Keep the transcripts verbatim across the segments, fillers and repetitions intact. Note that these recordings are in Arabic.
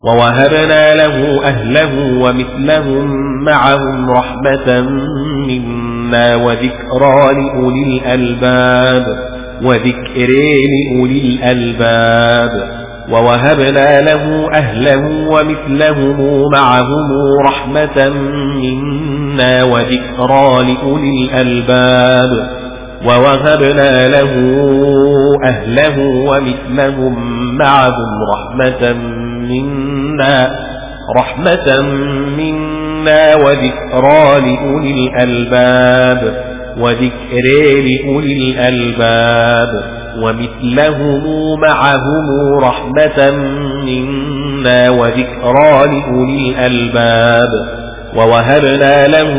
ووهبنا له أهله ومثلهم معهم رحمة منا وذكرى لأولي الألباب وذكر لأولي الألباب ووهبنا له أهله ومثلهم معهم رحمة منا وذكرى لأولي الألباب ووهبنا له أهله ومثلهم معهم رحمة منا رحمة منا وذكرى لأولي الألباب وذكر لأولي الألباب ومثلهم معهم رحمة منا وذكرى لأولي الألباب ووهبنا له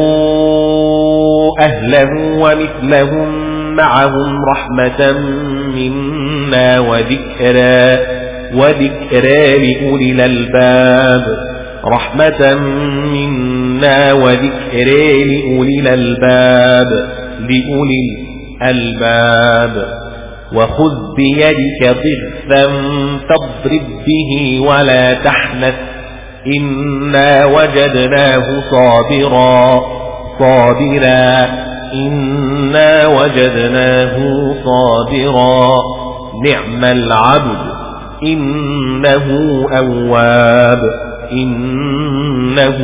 أهله ومثلهم معهم رحمة منا وذكرى وذكرى لأولي الألباب رحمة منا وذكرى لأولي الألباب لأولي الألباب وخذ بيدك ضغثا فاضرب به ولا تحنث إنا وجدناه صابرا صابرا إنا وجدناه صابرا نعم العبد إنه أواب إنه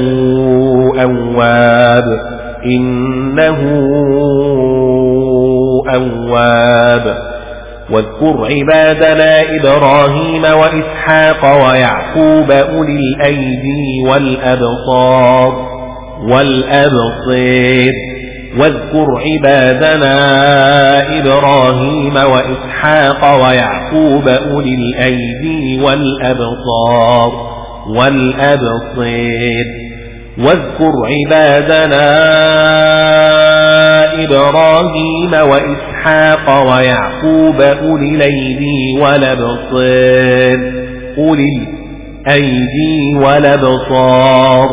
أواب إنه أواب واذكر عبادنا إبراهيم وإسحاق ويعقوب أولي الأيدي والأبصار والأبصير واذكر عبادنا إبراهيم وإسحاق ويعقوب أولي الأيدي والأبصار والأبصير واذكر عبادنا إبراهيم وإسحاق ويعقوب أولي الأيدي والأبصار أولي الأيدي والأبصار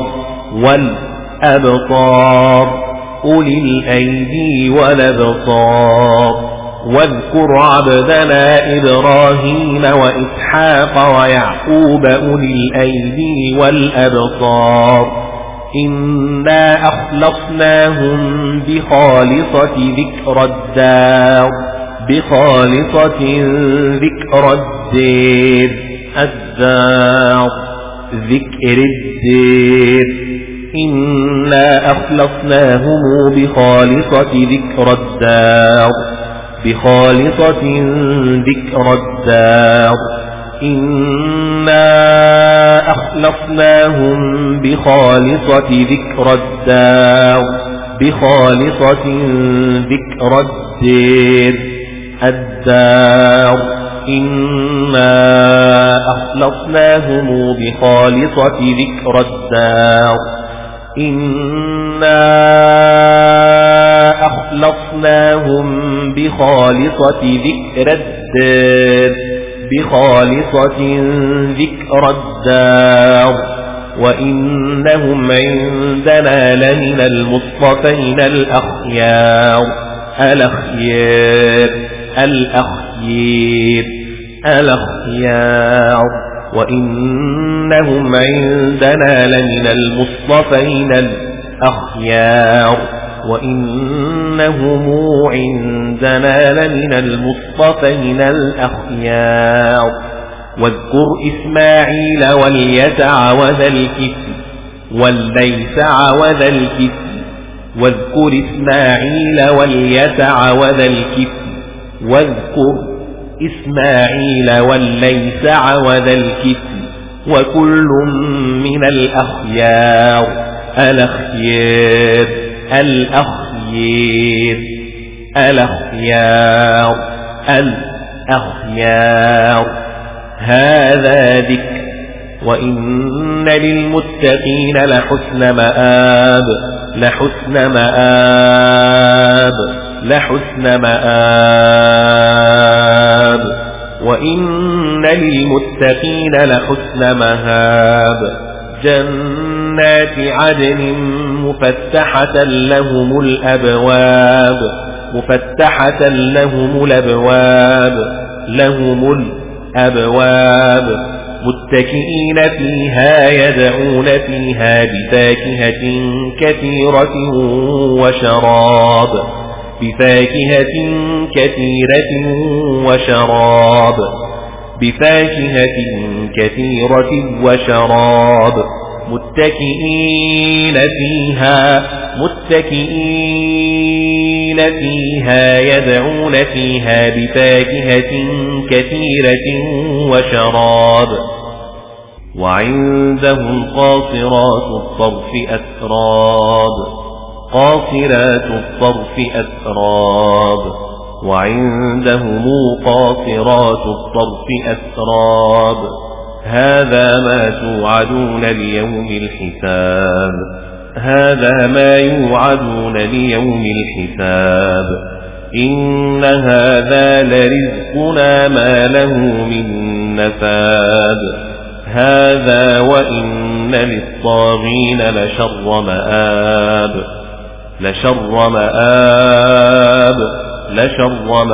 والأبصار أولي الأيدي والأبصار واذكر عبدنا إبراهيم وإسحاق ويعقوب أولي الأيدي والأبصار إنا أخلصناهم بخالصة ذكر الدار بخالصة ذكر الدير الدار ذكر الدير إنا أخلصناهم بخالصة ذكر الدار بخالصة ذكر الدار إنا أخلصناهم بخالصة ذكر الدار بخالصة ذكر الدير الدار إنا أخلصناهم بخالصة ذكر الدار إنا أخلصناهم بخالصة ذكر الدار بخالصة ذكر الدار وإنهم عندنا لمن المصطفين الأخيار الأخيار الأخيار الأخيار وإنهم عندنا لمن المصطفين الأخيار وإنهم عندنا لمن المصطفين الأخيار واذكر إسماعيل واليسع وذا الكفل والليسع وذا الكفل واذكر إسماعيل واليسع وذا الكفل واذكر إسماعيل والليسع وذا الكفل وكل من الأخيار الأخيار الأخيار الأخيار الأخيار هذا ذكر وإن للمتقين لحسن مآب لحسن مآب لحسن مآب وإن للمتقين لحسن مهاب جنات عدن مفتحة لهم الأبواب مفتحة لهم الأبواب لهم الأبواب متكئين فيها يدعون فيها بفاكهة كثيرة وشراب بفاكهة كثيرة وشراب بفاكهة كثيرة وشراب متكئين فيها متكئين فيها يدعون فيها بفاكهة كثيرة وشراب وعندهم قاصرات الطرف أتراب قاصرات الطرف أتراب وعندهم قاصرات الطرف أتراب هذا ما توعدون ليوم الحساب هذا ما يوعدون ليوم الحساب إن هذا لرزقنا ما له من نفاد هذا وإن للطاغين لشر مآب لشر مآب لشر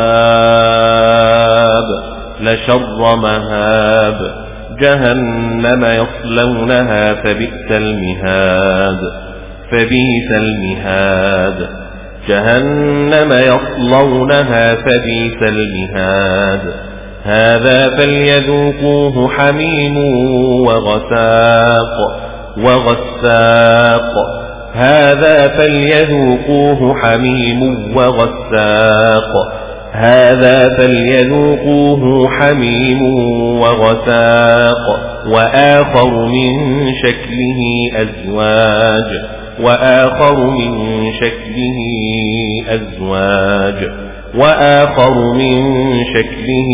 مآب لشر مهاب جهنم يصلونها فبئس المهاد فبئس المهاد جهنم يصلونها فبئس المهاد هذا فليذوقوه حميم وغساق وغساق هذا فليذوقوه حميم وغساق هذا فليذوقوه حميم وغساق وآخر من شكله أزواج وآخر من شكله أزواج وآخر من شكله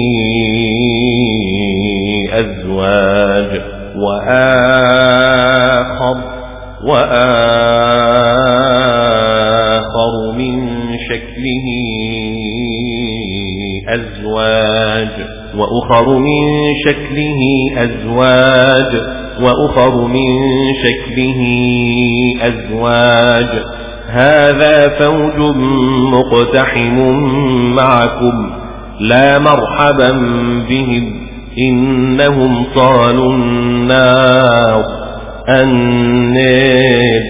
أزواج وآخر وآخر من شكله أزواج وأخر من شكله أزواج وأخر من شكله أزواج هذا فوج مقتحم معكم لا مرحبا بهم إنهم صالوا النار النار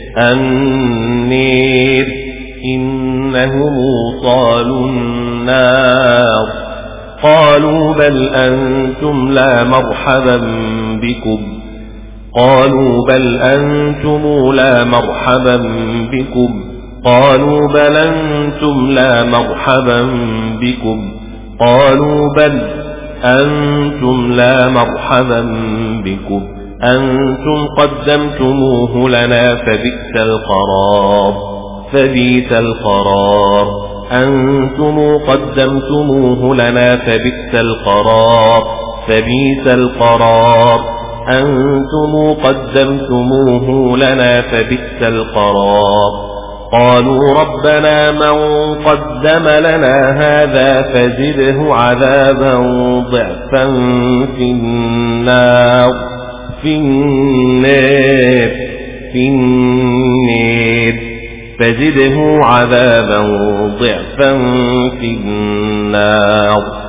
النار إنهم صالوا النار قالوا بل أنتم لا مرحبا بكم قالوا بل أنتم لا مرحبا بكم قالوا بل أنتم لا مرحبا بكم قالوا بل أنتم لا مرحبا بكم أنتم قدمتموه لنا فبئس القرار فبئس القرار أنتم قدمتموه لنا فبئس القرار فبئس القرار أنتم قدمتموه لنا فبئس القرار قالوا ربنا من قدم لنا هذا فزده عذابا ضعفا في النار في النار في النار فزده عذابا ضعفا في النار